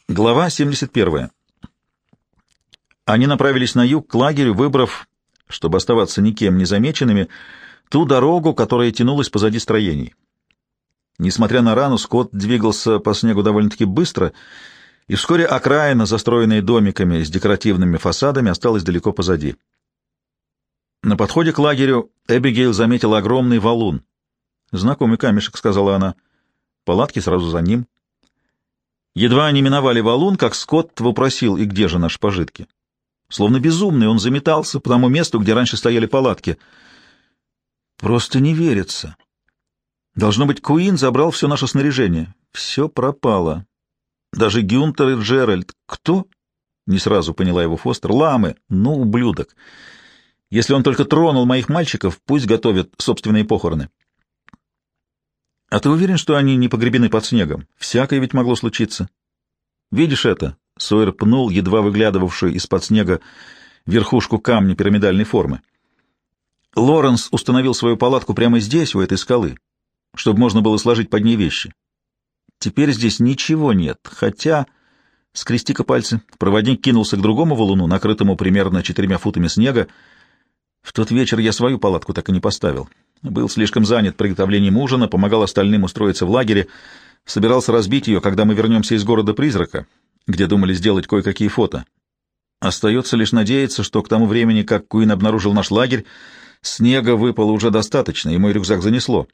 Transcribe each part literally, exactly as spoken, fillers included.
Глава семьдесят первая. Они направились на юг к лагерю, выбрав, чтобы оставаться никем не замеченными, ту дорогу, которая тянулась позади строений. Несмотря на рану, Скотт двигался по снегу довольно-таки быстро, и вскоре окраина, застроенная домиками с декоративными фасадами, осталась далеко позади. На подходе к лагерю Эбигейл заметила огромный валун. «Знакомый камешек», — сказала она. Палатки сразу за ним. Едва они миновали валун, как Скотт вопросил: «И где же наши пожитки?» Словно безумный, он заметался по тому месту, где раньше стояли палатки. «Просто не верится. Должно быть, Куин забрал все наше снаряжение. Все пропало. Даже Гюнтер и Джеральд. Кто?» Не сразу поняла его Фостер. «Ламы. Ну, ублюдок. Если он только тронул моих мальчиков, пусть готовят собственные похороны». «А ты уверен, что они не погребены под снегом? Всякое ведь могло случиться. Видишь это?» Сойер пнул едва выглядывавшую из-под снега верхушку камня пирамидальной формы. Лоренс установил свою палатку прямо здесь, у этой скалы, чтобы можно было сложить под ней вещи. Теперь здесь ничего нет, хотя... Скрести-ка пальцы. Проводник кинулся к другому валуну, накрытому примерно четырьмя футами снега. В тот вечер я свою палатку так и не поставил. Был слишком занят приготовлением ужина, помогал остальным устроиться в лагере, собирался разбить ее, когда мы вернемся из города-призрака, где думали сделать кое-какие фото. Остается лишь надеяться, что к тому времени, как Куин обнаружил наш лагерь, снега выпало уже достаточно, и мой рюкзак занесло.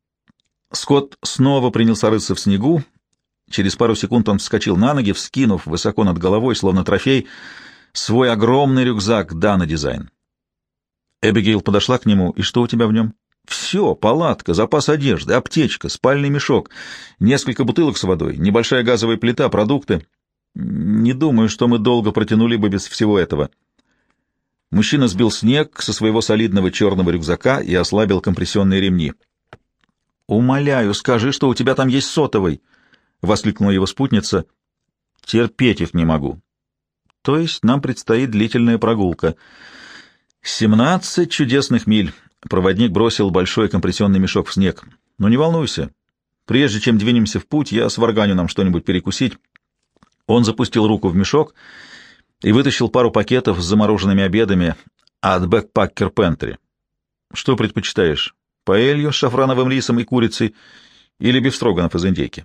Скотт снова принялся рыться в снегу. Через пару секунд он вскочил на ноги, вскинув высоко над головой, словно трофей, свой огромный рюкзак Дана Дизайн. Эбигейл подошла к нему. «И что у тебя в нем?» «Все, палатка, запас одежды, аптечка, спальный мешок, несколько бутылок с водой, небольшая газовая плита, продукты. Не думаю, что мы долго протянули бы без всего этого». Мужчина сбил снег со своего солидного черного рюкзака и ослабил компрессионные ремни. «Умоляю, скажи, что у тебя там есть сотовый!» — воскликнула его спутница. «Терпеть их не могу. То есть нам предстоит длительная прогулка. Семнадцать чудесных миль». Проводник бросил большой компрессионный мешок в снег. «Но не волнуйся. Прежде чем двинемся в путь, я сварганю нам что-нибудь перекусить». Он запустил руку в мешок и вытащил пару пакетов с замороженными обедами от Backpacker Pantry. «Что предпочитаешь? Паэлью с шафрановым рисом и курицей или бифстроганов из индейки?»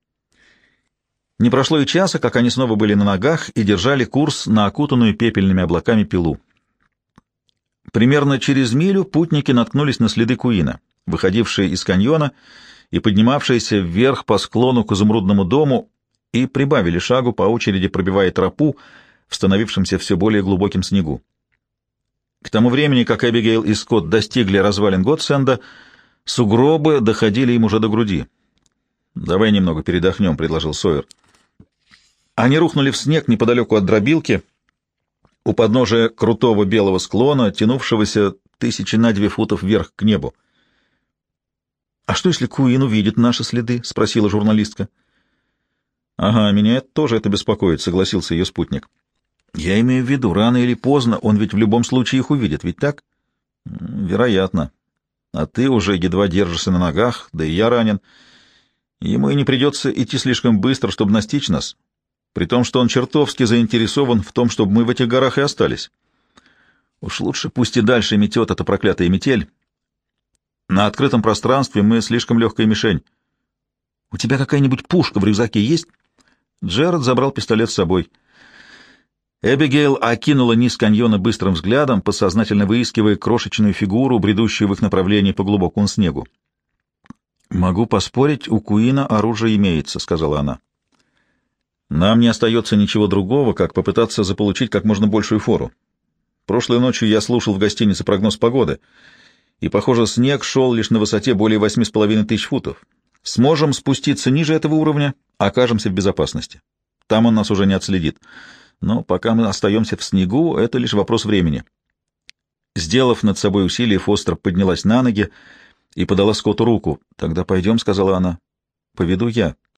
Не прошло и часа, как они снова были на ногах и держали курс на окутанную пепельными облаками пилу. Примерно через милю путники наткнулись на следы Куина, выходившие из каньона и поднимавшиеся вверх по склону к изумрудному дому, и прибавили шагу, по очереди пробивая тропу в становившемся все более глубоким снегу. К тому времени, как Эбигейл и Скотт достигли развалин Готсенда, сугробы доходили им уже до груди. «Давай немного передохнем», — предложил Сойер. Они рухнули в снег неподалеку от дробилки, у подножия крутого белого склона, тянувшегося тысячи на две футов вверх к небу. «А что, если Куин увидит наши следы?» — спросила журналистка. «Ага, меня тоже это беспокоит», — согласился ее спутник. «Я имею в виду, рано или поздно он ведь в любом случае их увидит, ведь так?» «Вероятно. А ты уже едва держишься на ногах, да и я ранен. Ему и не придется идти слишком быстро, чтобы настичь нас, при том, что он чертовски заинтересован в том, чтобы мы в этих горах и остались. Уж лучше пусть и дальше метет эта проклятая метель. На открытом пространстве мы слишком легкая мишень. У тебя какая-нибудь пушка в рюкзаке есть?» Джерард забрал пистолет с собой. Эбигейл окинула низ каньона быстрым взглядом, подсознательно выискивая крошечную фигуру, бредущую в их направлении по глубокому снегу. «Могу поспорить, у Куина оружие имеется», — сказала она. «Нам не остается ничего другого, как попытаться заполучить как можно большую фору. Прошлой ночью я слушал в гостинице прогноз погоды, и, похоже, снег шел лишь на высоте более восьми с половиной тысяч футов. Сможем спуститься ниже этого уровня, окажемся в безопасности. Там он нас уже не отследит. Но пока мы остаемся в снегу, это лишь вопрос времени». Сделав над собой усилие, Фостер поднялась на ноги и подала Скотту руку. «Тогда пойдем», — сказала она. «Поведу я.